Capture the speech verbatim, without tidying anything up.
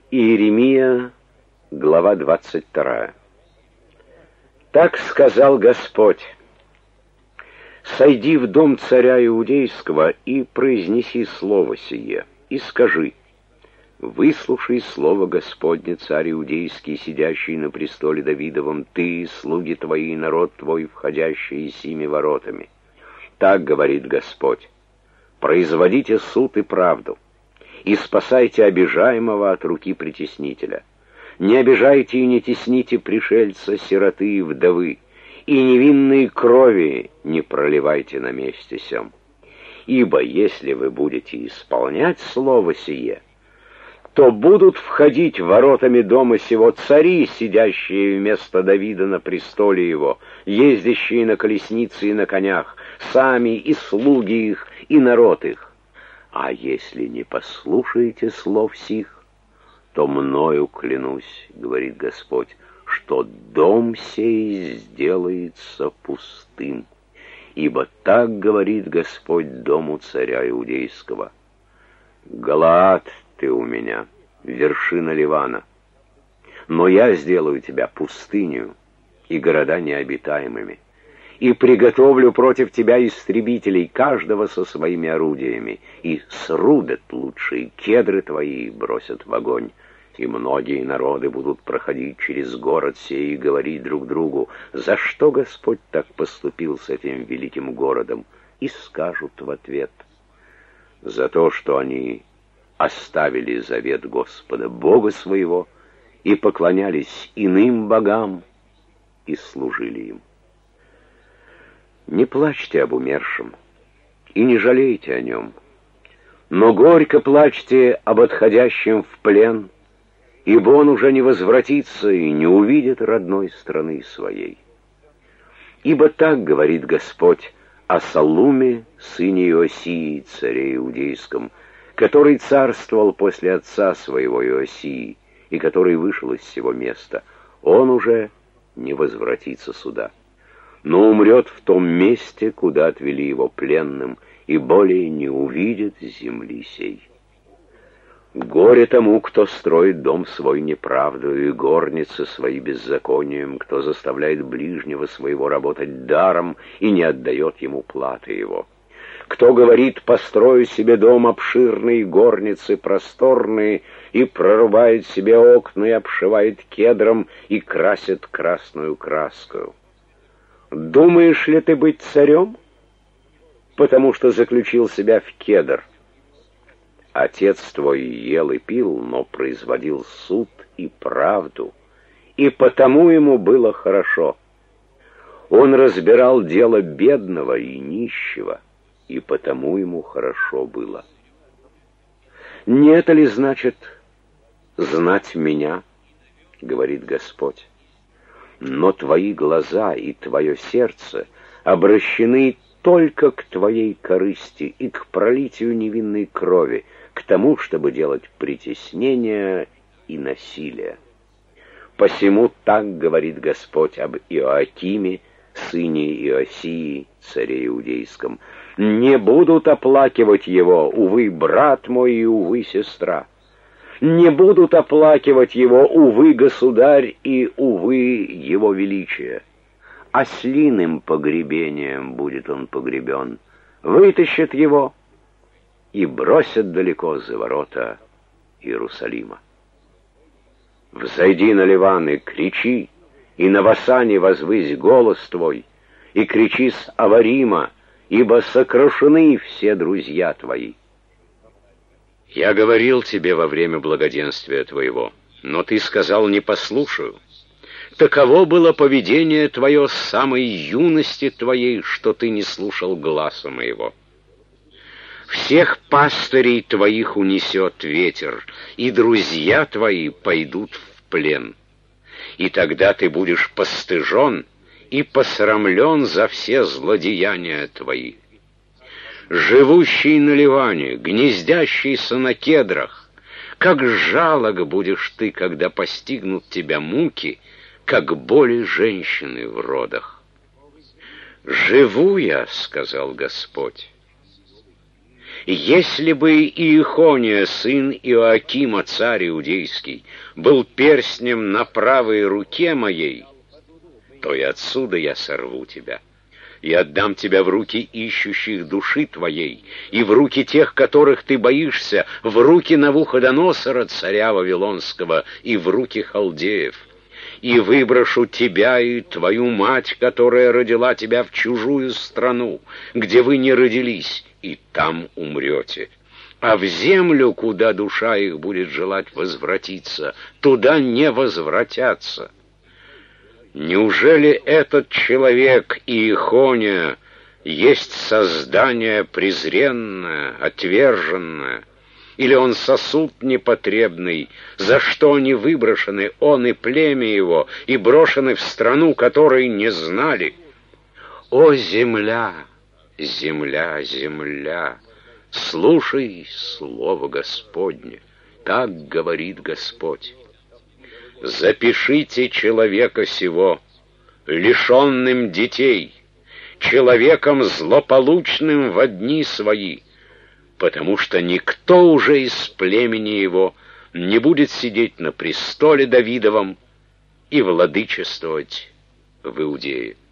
Иеремия, глава двадцать вторая. Так сказал Господь: «Сойди в дом царя Иудейского и произнеси слово сие, и скажи: выслушай слово Господне, царь Иудейский, сидящий на престоле Давидовом, ты, слуги твои, народ твой, входящий сими воротами. Так говорит Господь: производите суд и правду, и спасайте обижаемого от руки притеснителя. Не обижайте и не тесните пришельца, сироты и вдовы, и невинные крови не проливайте на месте сем. Ибо если вы будете исполнять слово сие, то будут входить воротами дома сего цари, сидящие вместо Давида на престоле его, ездящие на колеснице и на конях, сами и слуги их, и народ их. А если не послушаете слов сих, то мною клянусь, говорит Господь, что дом сей сделается пустым. Ибо так говорит Господь дому царя Иудейского: Галаад ты у меня, вершина Ливана, но я сделаю тебя пустынью и города необитаемыми, и приготовлю против тебя истребителей, каждого со своими орудиями, и срубят лучшие кедры твои и бросят в огонь. И многие народы будут проходить через город сей и говорить друг другу: за что Господь так поступил с этим великим городом? И скажут в ответ: за то, что они оставили завет Господа Бога своего и поклонялись иным богам и служили им. Не плачьте об умершем и не жалейте о нем, но горько плачьте об отходящем в плен, ибо он уже не возвратится и не увидит родной страны своей. Ибо так говорит Господь о Саллуме, сыне Иосии, царе Иудейском, который царствовал после отца своего Иосии и который вышел из сего места. Он уже не возвратится сюда, но умрет в том месте, куда отвели его пленным, и более не увидит земли сей. Горе тому, кто строит дом свой неправдою и горницы свои беззаконием, кто заставляет ближнего своего работать даром и не отдает ему платы его. Кто говорит: построю себе дом обширный, горницы просторные, и прорубает себе окна, и обшивает кедром, и красит красную краскою. Думаешь ли ты быть царем, потому что заключил себя в кедр? Отец твой ел и пил, но производил суд и правду, и потому ему было хорошо. Он разбирал дело бедного и нищего, и потому ему хорошо было. Не это ли значит знать меня, говорит Господь? Но твои глаза и твое сердце обращены только к твоей корысти и к пролитию невинной крови, к тому, чтобы делать притеснение и насилие. Посему так говорит Господь об Иоакиме, сыне Иосии, царе Иудейском: не будут оплакивать его, увы, брат мой и увы, сестра. Не будут оплакивать его, увы, государь и увы, его величие. Ослиным погребением будет он погребен. Вытащат его и бросят далеко за ворота Иерусалима. Взойди на Ливан и кричи, и на Васане возвысь голос твой, и кричи с Аварима, ибо сокрушены все друзья твои. Я говорил тебе во время благоденствия твоего, но ты сказал: не послушаю. Таково было поведение твое с самой юности твоей, что ты не слушал гласа моего. Всех пастырей твоих унесет ветер, и друзья твои пойдут в плен. И тогда ты будешь постыжен и посрамлен за все злодеяния твои. Живущий на Ливане, гнездящийся на кедрах, как жалок будешь ты, когда постигнут тебя муки, как боли женщины в родах. «Живу я, — сказал Господь, Если бы Иехония, сын Иоакима, царь иудейский, был перстнем на правой руке моей, то и отсюда я сорву тебя, и отдам тебя в руки ищущих души твоей, и в руки тех, которых ты боишься, в руки Навуходоносора, царя Вавилонского, и в руки халдеев. И выброшу тебя и твою мать, которая родила тебя, в чужую страну, где вы не родились, и там умрете. А в землю, куда душа их будет желать возвратиться, туда не возвратятся. Неужели этот человек, Иехония, есть создание презренное, отверженное? Или он сосуд непотребный, за что они выброшены, он и племя его, и брошены в страну, которой не знали? О, земля, земля, земля, слушай слово Господне, так говорит Господь. Запишите человека сего, лишенным детей, человеком злополучным во дни свои, потому что никто уже из племени его не будет сидеть на престоле Давидовом и владычествовать в Иудее.